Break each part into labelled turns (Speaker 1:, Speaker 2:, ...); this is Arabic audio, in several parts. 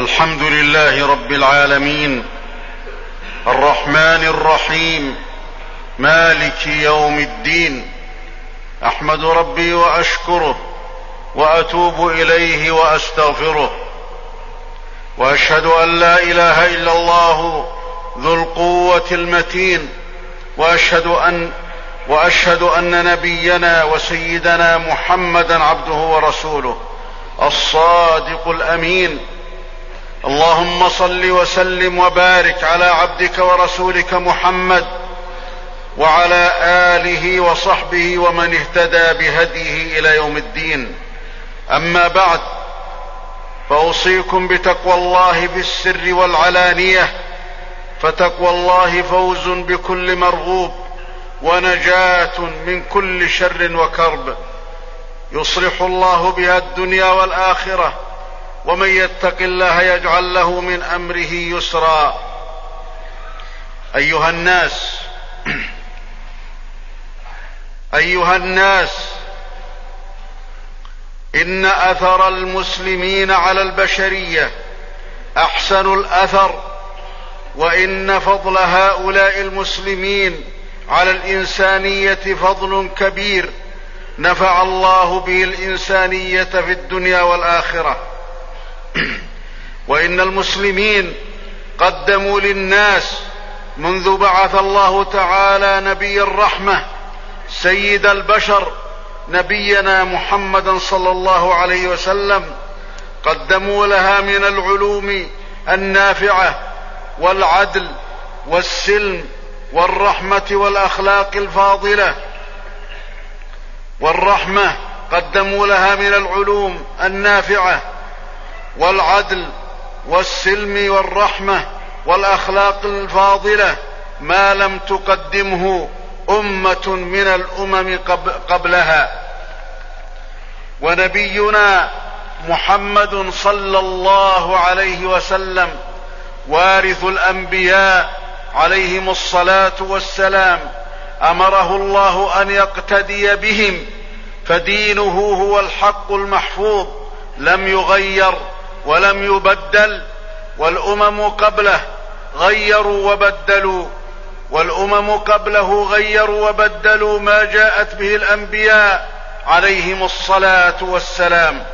Speaker 1: الحمد لله رب العالمين، الرحمن الرحيم، مالك يوم الدين. أحمد ربي وأشكره وأتوب إليه وأستغفره، وأشهد أن لا إله إلا الله ذو القوة المتين، وأشهد أن نبينا وسيدنا محمدا عبده ورسوله الصادق الأمين. اللهم صل وسلم وبارك على عبدك ورسولك محمد وعلى آله وصحبه ومن اهتدى بهديه إلى يوم الدين. أما بعد، فأوصيكم بتقوى الله في السر والعلانية، فتقوى الله فوز بكل مرغوب ونجاة من كل شر وكرب، يصلح الله بها الدنيا والآخرة، ومن يتق الله يجعل له من أمره يسرا. أيها الناس، إن أثر المسلمين على البشرية أحسن الأثر، وإن فضل هؤلاء المسلمين على الإنسانية فضل كبير نفع الله به الإنسانية في الدنيا والآخرة. وإن المسلمين قدموا للناس منذ بعث الله تعالى نبي الرحمة سيد البشر نبينا محمدا صلى الله عليه وسلم، قدموا لها من العلوم النافعة والعدل والسلم والرحمة والأخلاق الفاضلة. والرحمة قدموا لها من العلوم النافعة والعدل والسلم والرحمة والأخلاق الفاضلة ما لم تقدمه أمة من الأمم قبلها. ونبينا محمد صلى الله عليه وسلم وارث الأنبياء عليهم الصلاة والسلام، أمره الله أن يقتدي بهم، فدينه هو الحق المحفوظ لم يغير ولم يبدل. والأمم قبله غيروا وبدلوا ما جاءت به الأنبياء عليهم الصلاة والسلام،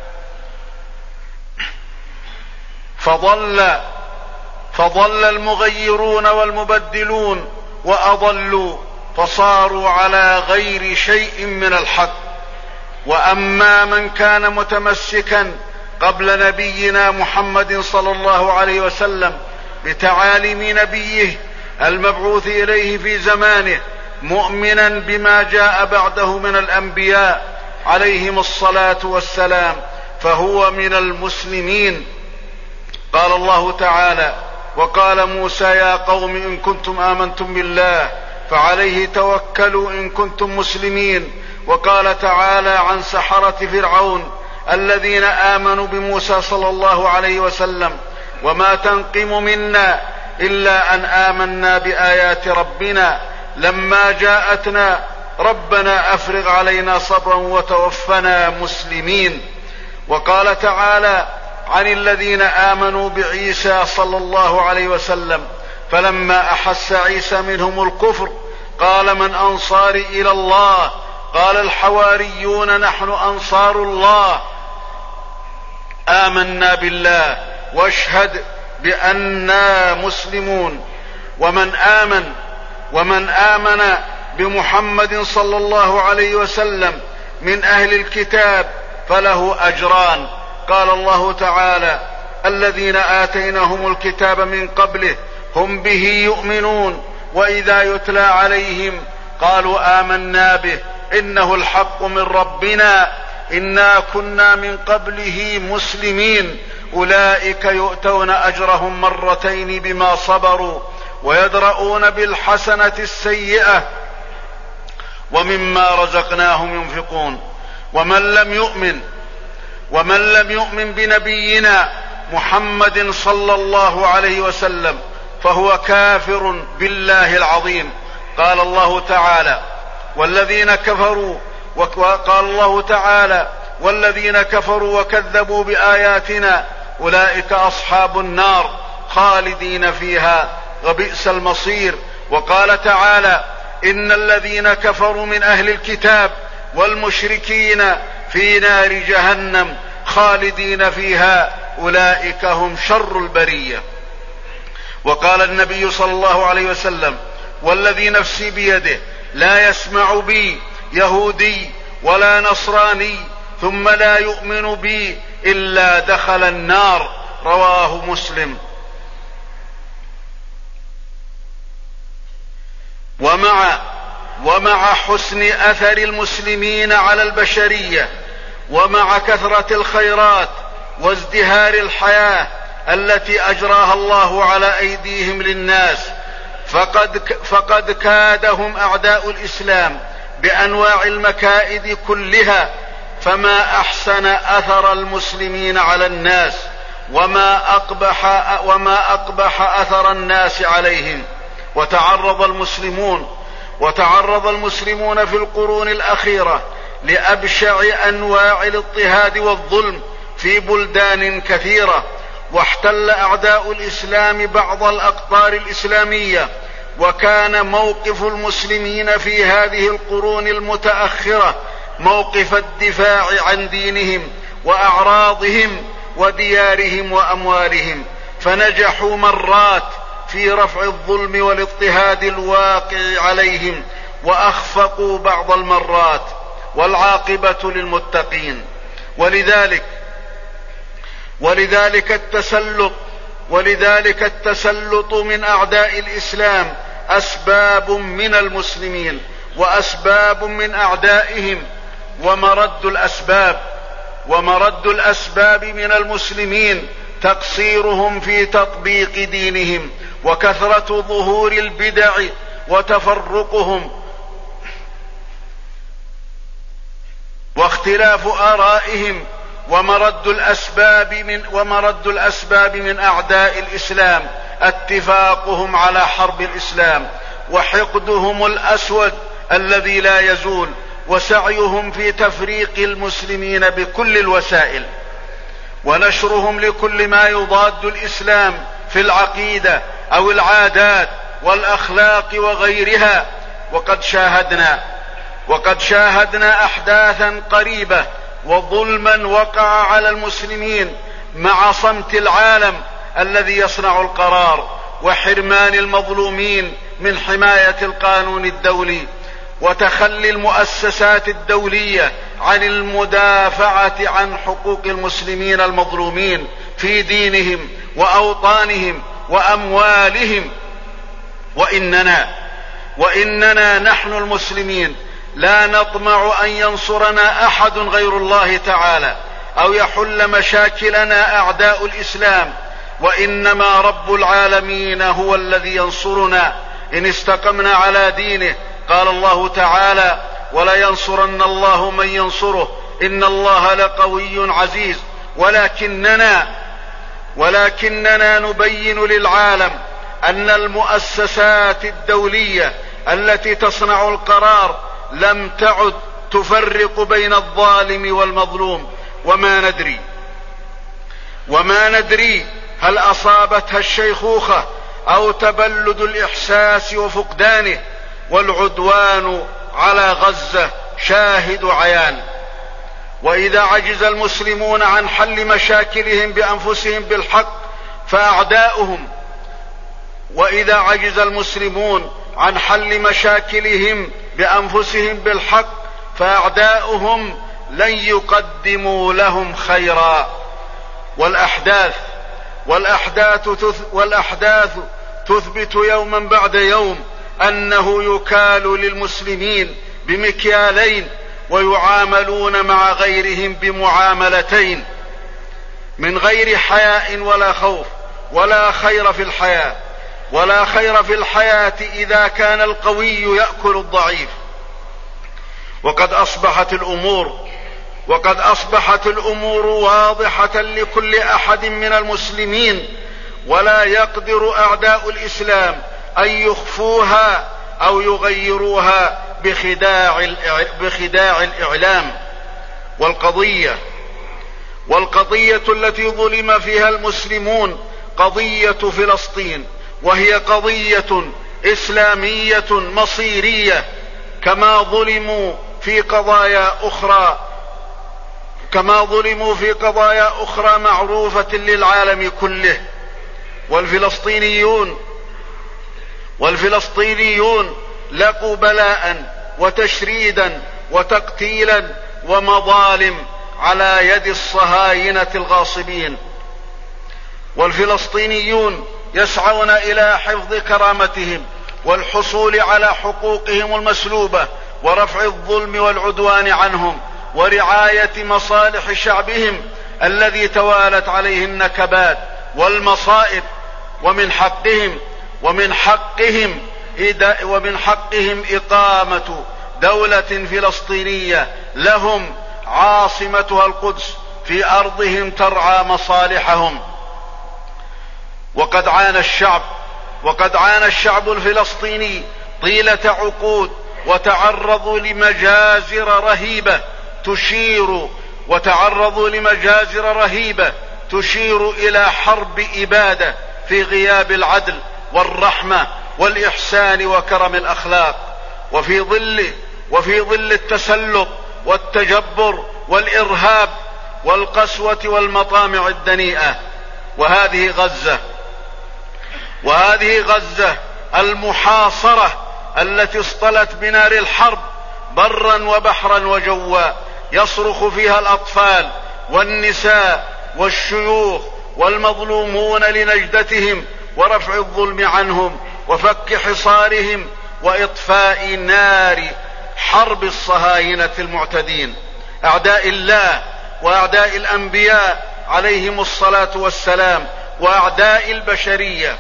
Speaker 1: فضل المغيرون والمبدلون وأضلوا، فصاروا على غير شيء من الحق. وأما من كان متمسكا قبل نبينا محمد صلى الله عليه وسلم بتعاليم نبيه المبعوث إليه في زمانه، مؤمنا بما جاء بعده من الأنبياء عليهم الصلاة والسلام، فهو من المسلمين. قال الله تعالى: وقال موسى يا قوم إن كنتم آمنتم بالله فعليه توكلوا إن كنتم مسلمين. وقال تعالى عن سحرة فرعون الذين آمنوا بموسى صلى الله عليه وسلم: وما تنقم منا إلا أن آمنا بآيات ربنا لما جاءتنا ربنا أفرغ علينا صبرا وتوفنا مسلمين. وقال تعالى عن الذين آمنوا بعيسى صلى الله عليه وسلم: فلما أحس عيسى منهم الكفر قال من أنصاري إلى الله؟ قال الحواريون نحن أنصار الله، آمنا بالله واشهد بأننا مسلمون. ومن آمن بمحمد صلى الله عليه وسلم من أهل الكتاب فله أجران. قال الله تعالى: الذين آتيناهم الكتاب من قبله هم به يؤمنون، وإذا يتلى عليهم قالوا آمنا به إنه الحق من ربنا إنا كنا من قبله مسلمين. أولئك يؤتون أجرهم مرتين بما صبروا ويدرؤون بالحسنة السيئة ومما رزقناهم ينفقون. ومن لم يؤمن بنبينا محمد صلى الله عليه وسلم فهو كافر بالله العظيم. قال الله تعالى: والذين كفروا وكذبوا بآياتنا أولئك أصحاب النار خالدين فيها وبئس المصير. وقال تعالى: إن الذين كفروا من أهل الكتاب والمشركين في نار جهنم خالدين فيها أولئك هم شر البرية. وقال النبي صلى الله عليه وسلم: والذي نفسي بيده لا يسمع بي يهودي ولا نصراني ثم لا يؤمن بي إلا دخل النار. رواه مسلم. ومع حسن أثر المسلمين على البشرية ومع كثرة الخيرات وازدهار الحياة التي أجراها الله على أيديهم للناس، فقد كادهم أعداء الإسلام بأنواع المكائد كلها، فما أحسن أثر المسلمين على الناس وما أقبح أثر الناس عليهم. وتعرض المسلمون في القرون الأخيرة لأبشع أنواع الاضطهاد والظلم في بلدان كثيرة، واحتل أعداء الإسلام بعض الأقطار الإسلامية، وكان موقف المسلمين في هذه القرون المتأخرة موقف الدفاع عن دينهم وأعراضهم وديارهم وأموالهم، فنجحوا مرات في رفع الظلم والاضطهاد الواقع عليهم، وأخفقوا بعض المرات، والعاقبة للمتقين. ولذلك التسلط من أعداء الإسلام أسباب من المسلمين وأسباب من أعدائهم، ومرد الأسباب من المسلمين تقصيرهم في تطبيق دينهم وكثرة ظهور البدع وتفرقهم واختلاف آرائهم. ومرد الأسباب من أعداء الإسلام اتفاقهم على حرب الإسلام وحقدهم الأسود الذي لا يزول، وسعيهم في تفريق المسلمين بكل الوسائل، ونشرهم لكل ما يضاد الإسلام في العقيدة أو العادات والأخلاق وغيرها. وقد شاهدنا أحداثا قريبة وظلما وقع على المسلمين مع صمت العالم الذي يصنع القرار، وحرمان المظلومين من حماية القانون الدولي، وتخلي المؤسسات الدولية عن المدافعة عن حقوق المسلمين المظلومين في دينهم وأوطانهم وأموالهم. وإننا نحن المسلمين لا نطمع أن ينصرنا أحد غير الله تعالى أو يحل مشاكلنا أعداء الإسلام، وإنما رب العالمين هو الذي ينصرنا إن استقمنا على دينه. قال الله تعالى: ولينصرن الله من ينصره إن الله لقوي عزيز. ولكننا نبين للعالم أن المؤسسات الدولية التي تصنع القرار لم تعد تفرق بين الظالم والمظلوم، وما ندري هل أصابتها الشيخوخة أو تبلد الإحساس وفقدانه. والعدوان على غزة شاهد عيان. وإذا عجز المسلمون عن حل مشاكلهم بأنفسهم بالحق فأعداؤهم لن يقدموا لهم خيرا. والأحداث تثبت يوما بعد يوم أنه يكال للمسلمين بمكيالين ويعاملون مع غيرهم بمعاملتين، من غير حياء ولا خوف ولا خير في الحياة إذا كان القوي يأكل الضعيف. وقد أصبحت الأمور واضحة لكل أحد من المسلمين، ولا يقدر أعداء الإسلام أن يخفوها أو يغيروها بخداع الإعلام. والقضية التي ظلم فيها المسلمون قضية فلسطين، وهي قضية إسلامية مصيرية، كما ظلموا في قضايا أخرى معروفة للعالم كله. والفلسطينيون لقوا بلاء وتشريدا وتقتيلا ومظالم على يد الصهاينة الغاصبين، والفلسطينيون يسعون إلى حفظ كرامتهم والحصول على حقوقهم المسلوبة ورفع الظلم والعدوان عنهم ورعاية مصالح شعبهم الذي توالت عليه النكبات والمصائب، ومن حقهم إقامة دولة فلسطينية لهم عاصمتها القدس في أرضهم ترعى مصالحهم. وقد عانى الشعب الفلسطيني طيلة عقود وتعرضوا لمجازر رهيبة تشير إلى حرب إبادة في غياب العدل والرحمة والإحسان وكرم الأخلاق، وفي ظل التسلط والتجبر والإرهاب والقسوة والمطامع الدنيئة. وهذه غزة المحاصرة التي اصطلت بنار الحرب برا وبحرا وجوا، يصرخ فيها الأطفال والنساء والشيوخ والمظلومون لنجدتهم ورفع الظلم عنهم وفك حصارهم وإطفاء نار حرب الصهاينة المعتدين أعداء الله وأعداء الأنبياء عليهم الصلاة والسلام وأعداء البشرية.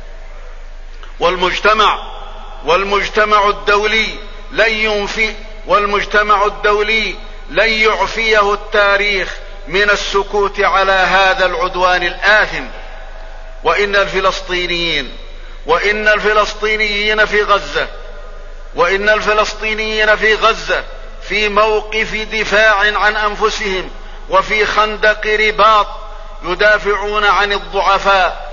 Speaker 1: والمجتمع الدولي لن يعفيه التاريخ من السكوت على هذا العدوان الآثم. وإن الفلسطينيين في غزة في موقف دفاع عن أنفسهم وفي خندق رباط يدافعون عن الضعفاء.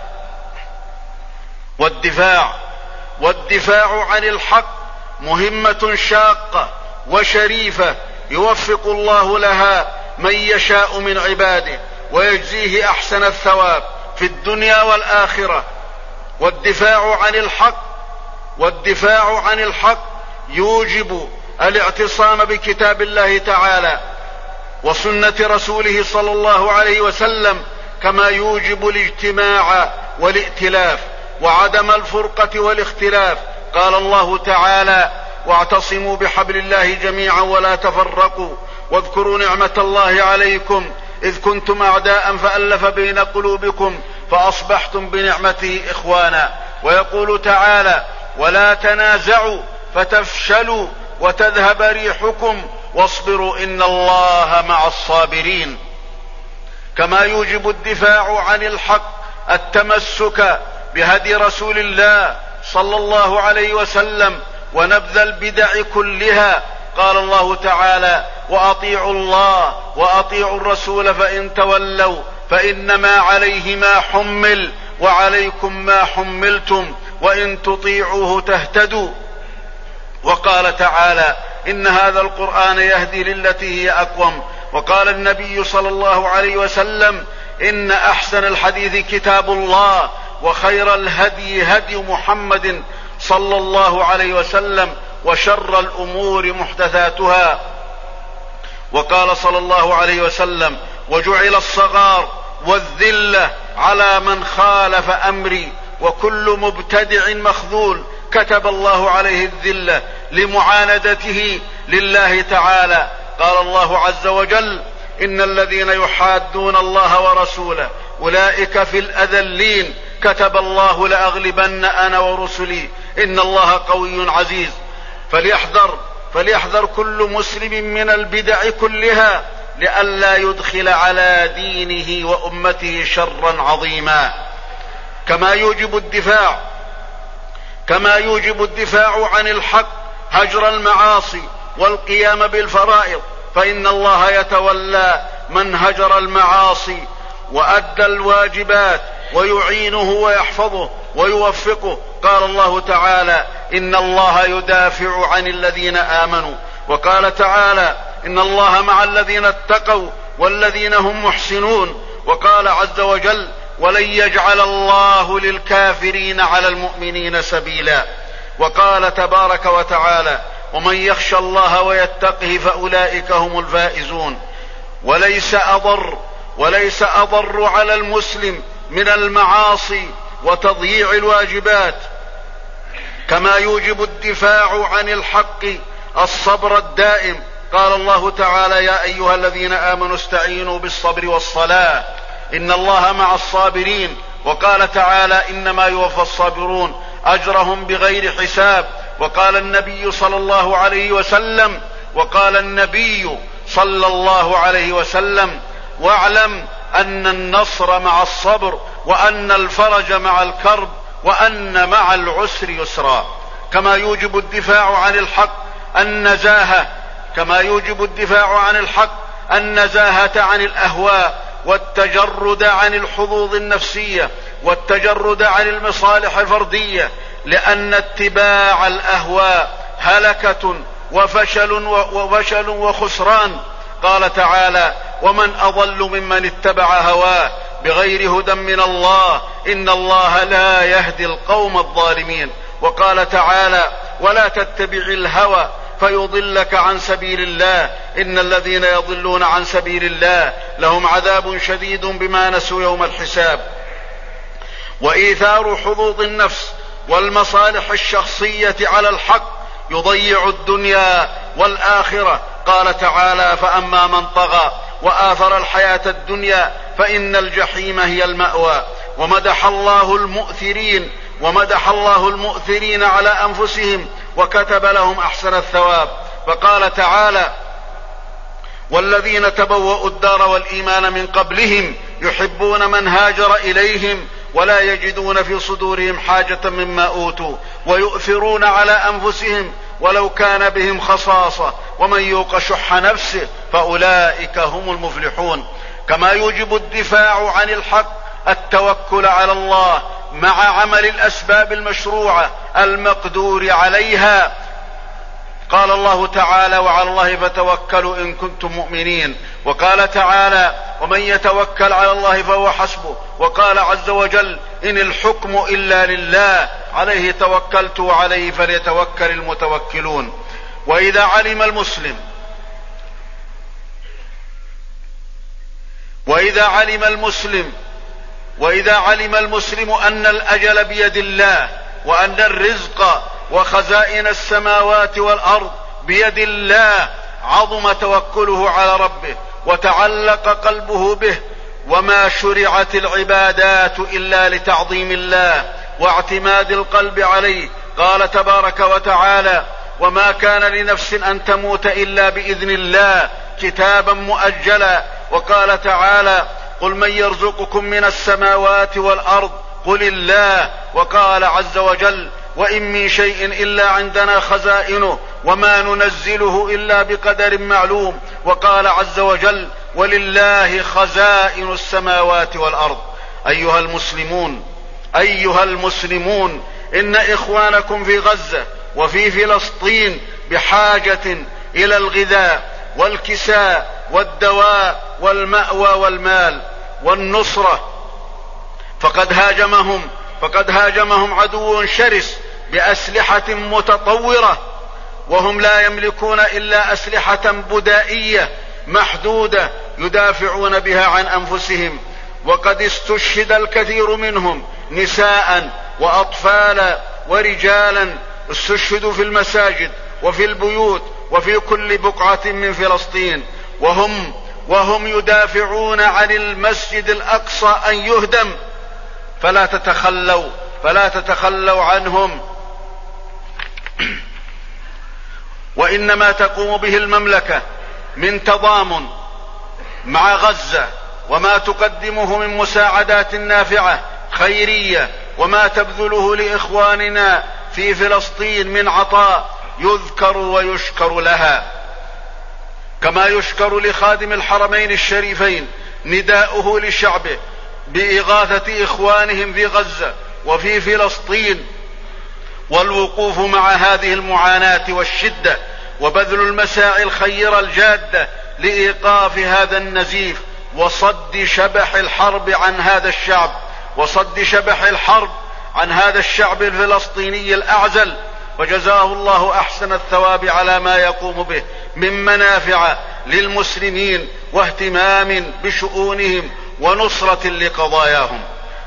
Speaker 1: والدفاع عن الحق مهمة شاقة وشريفة يوفق الله لها من يشاء من عباده ويجزيه أحسن الثواب في الدنيا والآخرة. والدفاع عن الحق يوجب الاعتصام بكتاب الله تعالى وسنة رسوله صلى الله عليه وسلم، كما يوجب الاجتماع والائتلاف وعدم الفرقة والاختلاف. قال الله تعالى: واعتصموا بحبل الله جميعا ولا تفرقوا واذكروا نعمة الله عليكم إذ كنتم أعداء فألف بين قلوبكم فأصبحتم بنعمته إخوانا. ويقول تعالى: ولا تنازعوا فتفشلوا وتذهب ريحكم واصبروا إن الله مع الصابرين. كما يوجب الدفاع عن الحق التمسك بهدي رسول الله صلى الله عليه وسلم ونبذ البدع كلها. قال الله تعالى: وأطيعوا الله وأطيعوا الرسول فإن تولوا فإنما عليه ما حمل وعليكم ما حملتم وإن تطيعوه تهتدوا. وقال تعالى: إن هذا القرآن يهدي للتي هي أقوم. وقال النبي صلى الله عليه وسلم: إن أحسن الحديث كتاب الله وخير الهدي هدي محمد صلى الله عليه وسلم وشر الأمور محدثاتها. وقال صلى الله عليه وسلم: وجعل الصغار والذلة على من خالف أمري وكل مبتدع مخذول كتب الله عليه الذلة لمعاندته لله تعالى. قال الله عز وجل: إن الذين يحادون الله ورسوله أولئك في الأذلين كتب الله لأغلبن أنا ورسلي إن الله قوي عزيز. فليحذر كل مسلم من البدع كلها لئلا يدخل على دينه وأمته شرا عظيما. كما يوجب الدفاع عن الحق هجر المعاصي والقيام بالفرائض، فإن الله يتولى من هجر المعاصي وأدى الواجبات ويعينه ويحفظه ويوفقه. قال الله تعالى: إن الله يدافع عن الذين آمنوا. وقال تعالى: إن الله مع الذين اتقوا والذين هم محسنون. وقال عز وجل: ولن يجعل الله للكافرين على المؤمنين سبيلا. وقال تبارك وتعالى: ومن يخشى الله ويتقه فأولئك هم الفائزون. وليس أضر على المسلم من المعاصي وتضييع الواجبات كما يوجب الدفاع عن الحق الصبر الدائم. قال الله تعالى: يا أيها الذين آمنوا استعينوا بالصبر والصلاة إن الله مع الصابرين. وقال تعالى: إنما يوفى الصابرون أجرهم بغير حساب. وقال النبي صلى الله عليه وسلم: واعلم أن النصر مع الصبر وأن الفرج مع الكرب وأن مع العسر يسرا. كما يوجب الدفاع عن الحق النزاهة عن الأهواء والتجرد عن الحظوظ النفسية والتجرد عن المصالح الفردية، لأن اتباع الأهواء هلكة وفشل وخسران. قال تعالى: ومن أضل ممن اتبع هواه بغير هدى من الله إن الله لا يهدي القوم الظالمين. وقال تعالى: ولا تتبع الهوى فيضلك عن سبيل الله إن الذين يضلون عن سبيل الله لهم عذاب شديد بما نسوا يوم الحساب. وإيثار حظوظ النفس والمصالح الشخصية على الحق يضيع الدنيا والآخرة. قال تعالى: فأما من طغى وآثر الحياة الدنيا فإن الجحيم هي المأوى. ومدح الله المؤثرين على أنفسهم وكتب لهم أحسن الثواب. فقال تعالى: والذين تبوأوا الدار والإيمان من قبلهم يحبون من هاجر إليهم ولا يجدون في صدورهم حاجة مما أوتوا ويؤثرون على أنفسهم ولو كان بهم خصاصة ومن يوق شح نفسه فأولئك هم المفلحون. كما يوجب الدفاع عن الحق التوكل على الله مع عمل الأسباب المشروعة المقدور عليها. قال الله تعالى: وعلى الله فتوكلوا إن كنتم مؤمنين. وقال تعالى: ومن يتوكل على الله فهو حسبه. وقال عز وجل: إن الحكم إلا لله عليه توكلت وعليه فليتوكل المتوكلون. وإذا علم المسلم أن الأجل بيد الله وأن الرزق وخزائن السماوات والأرض بيد الله عظم توكله على ربه وتعلق قلبه به. وما شرعت العبادات إلا لتعظيم الله واعتماد القلب عليه. قال تبارك وتعالى: وما كان لنفس أن تموت إلا بإذن الله كتابا مؤجلا. وقال تعالى: قل من يرزقكم من السماوات والأرض قل الله. وقال عز وجل: وإن من شيء إلا عندنا خزائنه وما ننزله إلا بقدر معلوم. وقال عز وجل: ولله خزائن السماوات والأرض. أيها المسلمون إن إخوانكم في غزة وفي فلسطين بحاجة إلى الغذاء والكساء والدواء والمأوى والمال والنصرة، فقد هاجمهم عدو شرس بأسلحة متطورة، وهم لا يملكون إلا أسلحة بدائية محدودة يدافعون بها عن أنفسهم. وقد استشهد الكثير منهم نساء وأطفالا ورجالا، استشهدوا في المساجد وفي البيوت وفي كل بقعة من فلسطين، وهم يدافعون عن المسجد الأقصى أن يهدم. فلا تتخلوا عنهم. وإنما تقوم به المملكة من تضامن مع غزة وما تقدمه من مساعدات نافعة خيرية وما تبذله لإخواننا في فلسطين من عطاء يذكر ويشكر لها. كما يشكر لخادم الحرمين الشريفين نداؤه لشعبه بإغاثة إخوانهم في غزة وفي فلسطين، والوقوف مع هذه المعاناة والشدة، وبذل المساعي الخيرة الجادة لإيقاف هذا النزيف وصد شبح الحرب عن هذا الشعب الفلسطيني الأعزل. وجزاه الله أحسن الثواب على ما يقوم به من منافع للمسلمين واهتمام بشؤونهم ونصرة لقضاياهم.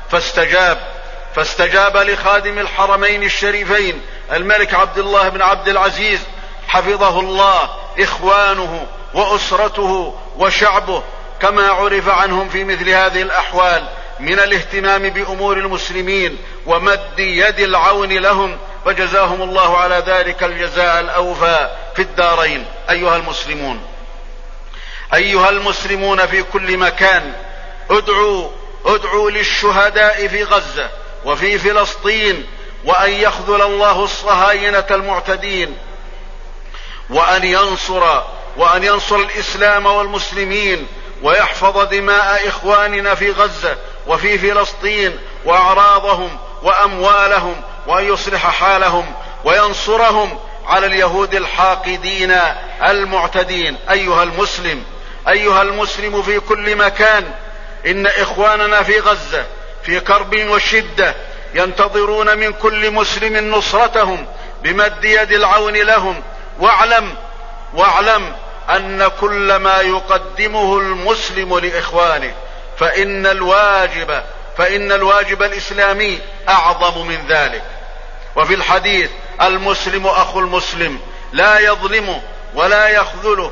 Speaker 1: فاستجاب لخادم الحرمين الشريفين الملك عبد الله بن عبد العزيز حفظه الله إخوانه وأسرته وشعبه، كما عرف عنهم في مثل هذه الأحوال من الاهتمام بأمور المسلمين ومد يد العون لهم، فجزاهم الله على ذلك الجزاء الأوفى في الدارين. أيها المسلمون في كل مكان، ادعوا للشهداء في غزة وفي فلسطين، وأن يخذل الله الصهاينة المعتدين، وأن ينصر الإسلام والمسلمين، ويحفظ دماء إخواننا في غزة وفي فلسطين وأعراضهم وأموالهم، وأن يصلح حالهم وينصرهم على اليهود الحاقدين المعتدين. أيها المسلم في كل مكان، إن إخواننا في غزة في كرب وشدة ينتظرون من كل مسلم نصرتهم بمد يد العون لهم، واعلم أن كل ما يقدمه المسلم لإخوانه فإن الواجب الإسلامي أعظم من ذلك. وفي الحديث: المسلم أخو المسلم، لا يظلمه ولا يخذله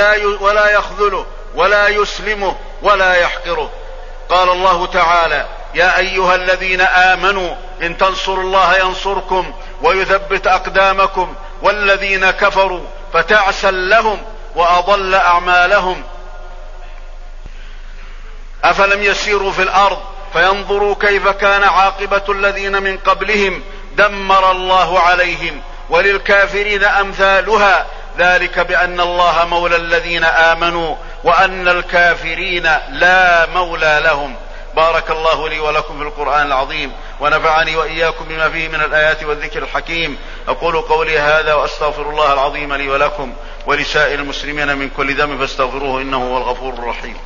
Speaker 1: ولا يسلمه ولا يحقره. قال الله تعالى: يا أيها الذين آمنوا إن تنصروا الله ينصركم ويثبت أقدامكم، والذين كفروا فتعسا لهم وأضل أعمالهم. أفلم يسيروا في الأرض فينظروا كيف كان عاقبة الذين من قبلهم، دمر الله عليهم، وللكافرين أمثالها، ذلك بأن الله مولى الذين آمنوا وأن الكافرين لا مولى لهم. بارك الله لي ولكم في القرآن العظيم، ونفعني وإياكم بما فيه من الآيات والذكر الحكيم. أقول قولي هذا وأستغفر الله العظيم لي ولكم ولسائر المسلمين من كل ذنب فاستغفروه إنه هو الغفور الرحيم.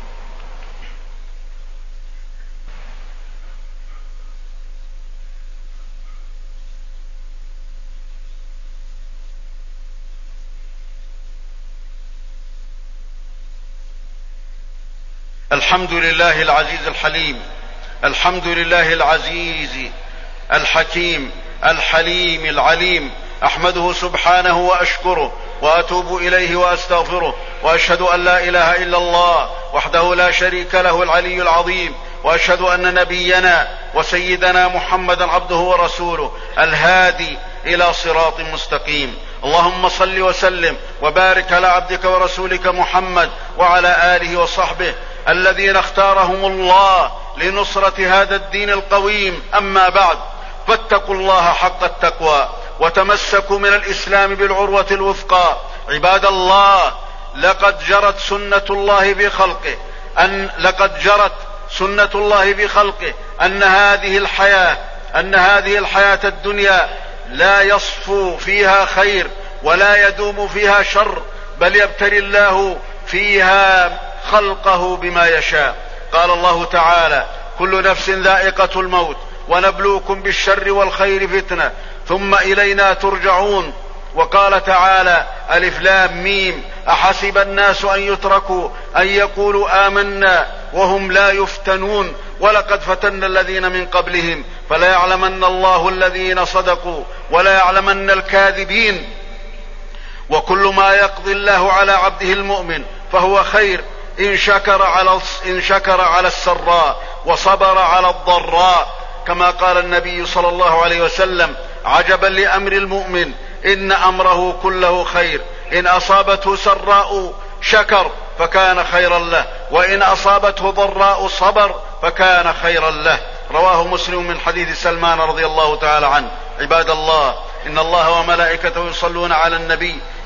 Speaker 1: الحمد لله العزيز الحليم، الحمد لله العزيز الحكيم الحليم العليم، أحمده سبحانه وأشكره وأتوب إليه وأستغفره، وأشهد أن لا إله إلا الله وحده لا شريك له العلي العظيم، وأشهد أن نبينا وسيدنا محمدا عبده ورسوله الهادي إلى صراط مستقيم. اللهم صل وسلم وبارك على عبدك ورسولك محمد وعلى آله وصحبه الذين اختارهم الله لنصرة هذا الدين القويم. أما بعد، فاتقوا الله حق التقوى وتمسكوا من الإسلام بالعروة الوثقى. عباد الله، لقد جرت سنة الله بخلقه أن هذه الحياة الدنيا لا يصفو فيها خير ولا يدوم فيها شر، بل يبتلي الله فيها خلقه بما يشاء. قال الله تعالى: كل نفس ذائقة الموت ونبلوكم بالشر والخير فتنة ثم إلينا ترجعون. وقال تعالى: ألف لام ميم، أحسب الناس أن يتركوا أن يقولوا آمنا وهم لا يفتنون، ولقد فتنا الذين من قبلهم فلا يعلمن الله الذين صدقوا ولا يعلمن الكاذبين. وكل ما يقضي الله على عبده المؤمن فهو خير إن شكر على السراء وصبر على الضراء، كما قال النبي صلى الله عليه وسلم: عجبا لأمر المؤمن إن أمره كله خير، إن أصابته سراء شكر فكان خيرا له، وإن أصابته ضراء صبر فكان خيرا له. رواه مسلم من حديث سلمان رضي الله تعالى عنه. عباد الله، إن الله وملائكته يصلون على النبي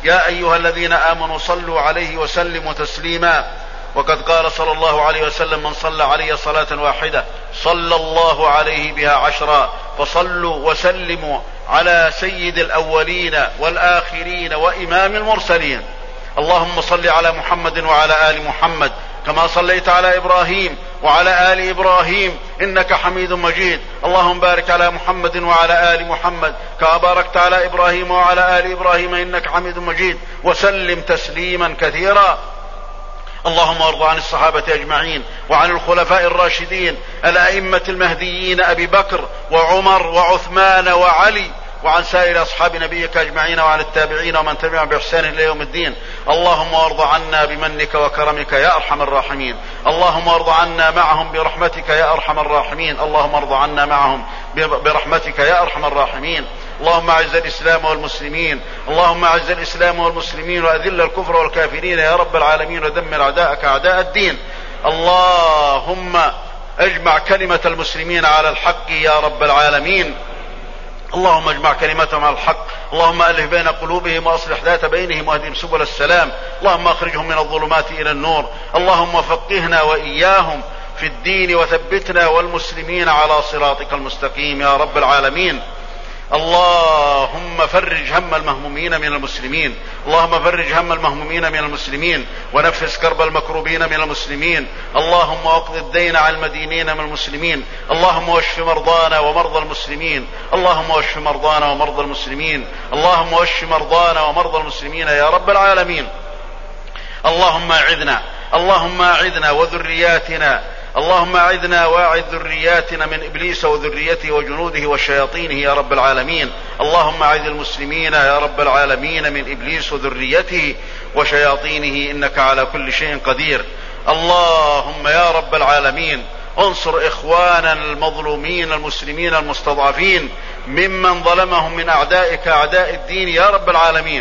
Speaker 1: يا أيها الذين آمنوا صلوا عليه وسلموا تسليما. وقد قال صلى الله عليه وسلم: من صلى علي صلاة واحدة صلى الله عليه بها 10. فصلوا وسلموا على سيد الأولين والآخرين وإمام المرسلين. اللهم صل على محمد وعلى آل محمد كما صليت على إبراهيم وعلى آل إبراهيم إنك حميد مجيد. اللهم بارك على محمد وعلى آل محمد كما باركت على إبراهيم وعلى آل إبراهيم إنك حميد مجيد، وسلم تسليما كثيرا. اللهم ارض عن الصحابة أجمعين وعن الخلفاء الراشدين الأئمة المهديين أبي بكر وعمر وعثمان وعلي، وعن سائر أصحاب نبيك أجمعين، وعن التابعين ومن تبعهم بإحسان إلى يوم الدين. اللهم ارض عنا بمنك وكرمك يا أرحم الراحمين. اللهم ارض عنا معهم برحمتك يا أرحم الراحمين. اللهم ارض عنا معهم برحمتك يا أرحم الراحمين. اللهم أعز الإسلام والمسلمين، اللهم أعز الإسلام والمسلمين وأذل الكفر والكافرين يا رب العالمين، ودمر أعداءك أعداء الدين. اللهم اجمع كلمة المسلمين على الحق يا رب العالمين. اللهم اجمع كلمتهم على الحق. اللهم ألف بين قلوبهم وأصلح ذات بينهم واهدهم سبل السلام. اللهم أخرجهم من الظلمات إلى النور. اللهم فقهنا وإياهم في الدين وثبتنا والمسلمين على صراطك المستقيم يا رب العالمين. اللهم فرج هم المهمومين من المسلمين، اللهم فرج هم المهمومين من المسلمين، ونفس كرب المكروبين من المسلمين. اللهم واقض الدين عن المدينين من المسلمين. اللهم واشف مرضانا ومرضى المسلمين. اللهم واشف مرضانا ومرضى المسلمين. اللهم واشف مرضانا ومرضى المسلمين يا رب العالمين. اللهم أعذنا، اللهم أعذنا وذرياتنا، اللهم أعذنا وأعذ ذرياتنا من إبليس وذريته وجنوده وشياطينه يا رب العالمين. اللهم أعذ المسلمين يا رب العالمين من إبليس وذريته وشياطينه إنك على كل شيء قدير. اللهم يا رب العالمين انصر إخواننا المظلومين المسلمين المستضعفين ممن ظلمهم من أعدائك أعداء الدين يا رب العالمين.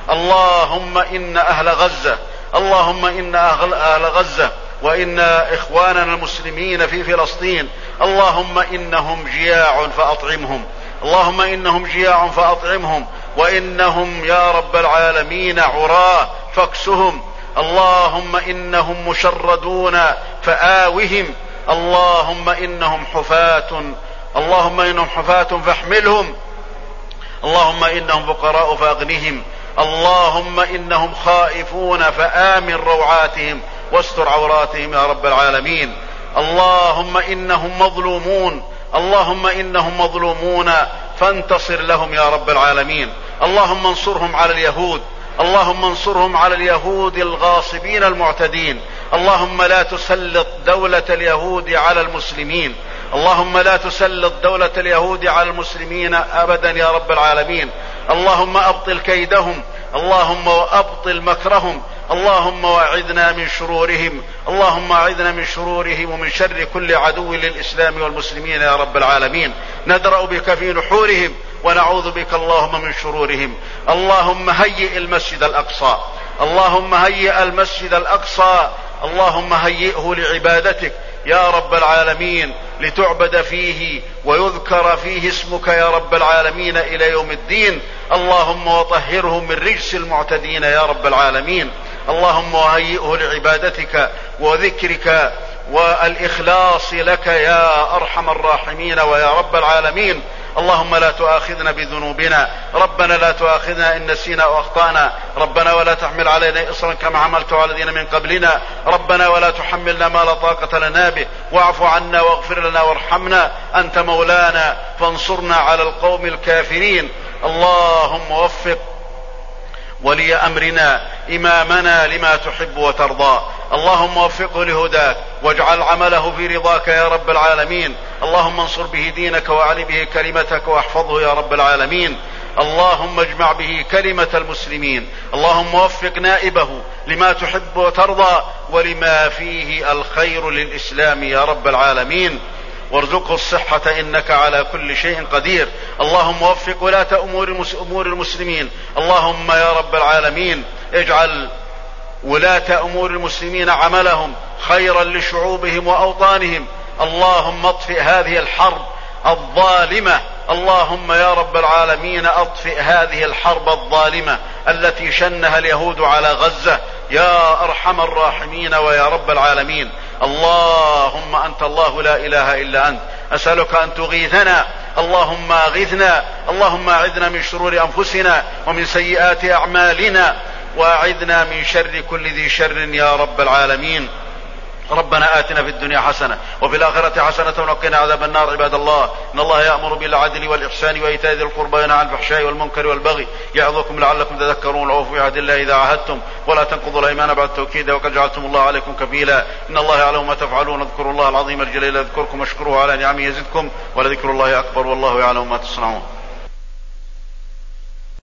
Speaker 1: اللهم إن أهل غزة، اللهم إن أهل غزة وإن إخواننا المسلمين في فلسطين اللهم إنهم جياع فأطعمهم، اللهم إنهم جياع فأطعمهم، وإنهم يا رب العالمين عراة فاكسهم. اللهم إنهم مشردون فآوهم. اللهم إنهم حفاة، اللهم إنهم حفاة فاحملهم. اللهم إنهم فقراء فأغنهم. اللهم إنهم خائفون فآمن روعاتهم واستر عوراتهم يا رب العالمين. اللهم إنهم مظلومون، اللهم إنهم مظلومون فانتصر لهم يا رب العالمين. اللهم انصرهم على اليهود، اللهم انصرهم على اليهود الغاصبين المعتدين. اللهم لا تسلط دولة اليهود على المسلمين، اللهم لا تسلط دولة اليهود على المسلمين أبدا يا رب العالمين. اللهم أبطل كيدهم، اللهم وأبطل مكرهم. اللهم وأعذنا من شرورهم، اللهم أعذنا من شرورهم ومن شر كل عدو للإسلام والمسلمين يا رب العالمين. ندرأ بك في نحورهم ونعوذ بك اللهم من شرورهم. اللهم هيئ المسجد الأقصى، اللهم هيئ المسجد الأقصى، اللهم هيئه لعبادتك يا رب العالمين، لتعبد فيه ويذكر فيه اسمك يا رب العالمين إلى يوم الدين. اللهم وطهره من رجس المعتدين يا رب العالمين. اللهم وهيئه لعبادتك وذكرك والإخلاص لك يا أرحم الراحمين ويا رب العالمين. اللهم لا تؤاخذنا بذنوبنا، ربنا لا تؤاخذنا إن نسينا أو أخطأنا، ربنا ولا تحمل علينا إصرا كما حملت على الذين من قبلنا، ربنا ولا تحملنا ما لا طاقة لنا به، واعف عنا واغفر لنا وارحمنا، أنت مولانا فانصرنا على القوم الكافرين. اللهم وفق ولي أمرنا إمامنا لما تحب وترضى، اللهم وفقه لهداك واجعل عمله في رضاك يا رب العالمين. اللهم انصر به دينك وأعل به كلمتك واحفظه يا رب العالمين. اللهم اجمع به كلمة المسلمين. اللهم وفق نائبه لما تحب وترضى ولما فيه الخير للإسلام يا رب العالمين، وارزقه الصحة إنك على كل شيء قدير. اللهم وفق ولاة أمور المسلمين. اللهم يا رب العالمين اجعل ولاة أمور المسلمين عملهم خيرا لشعوبهم وأوطانهم. اللهم اطفئ هذه الحرب الظالمة، اللهم يا رب العالمين اطفئ هذه الحرب الظالمة التي شنها اليهود على غزة يا أرحم الراحمين ويا رب العالمين. اللهم أنت الله لا إله إلا أنت، أسألك أن تغيثنا، اللهم أغثنا، اللهم أعذنا من شرور أنفسنا ومن سيئات أعمالنا، وأعذنا من شر كل ذي شر يا رب العالمين. ربنا آتنا في الدنيا حسنة وفي الآخرة حسنة وقنا عذاب النار. عباد الله، إن الله يأمر بالعدل والإحسان وإيتاء ذي القربى وينهى عن الفحشاء والمنكر والبغي يعظكم لعلكم تذكرون. وأوفوا بعهد الله إذا عاهدتم ولا تنقضوا الأيمان بعد التوكيد وقد جعلتم الله عليكم كفيلا. إن الله يعلم ما تفعلون. اذكروا الله العظيم الجليل يذكركم واشكروه على نعمه يزدكم ولذكر الله أكبر والله يعلم ما تصنعون.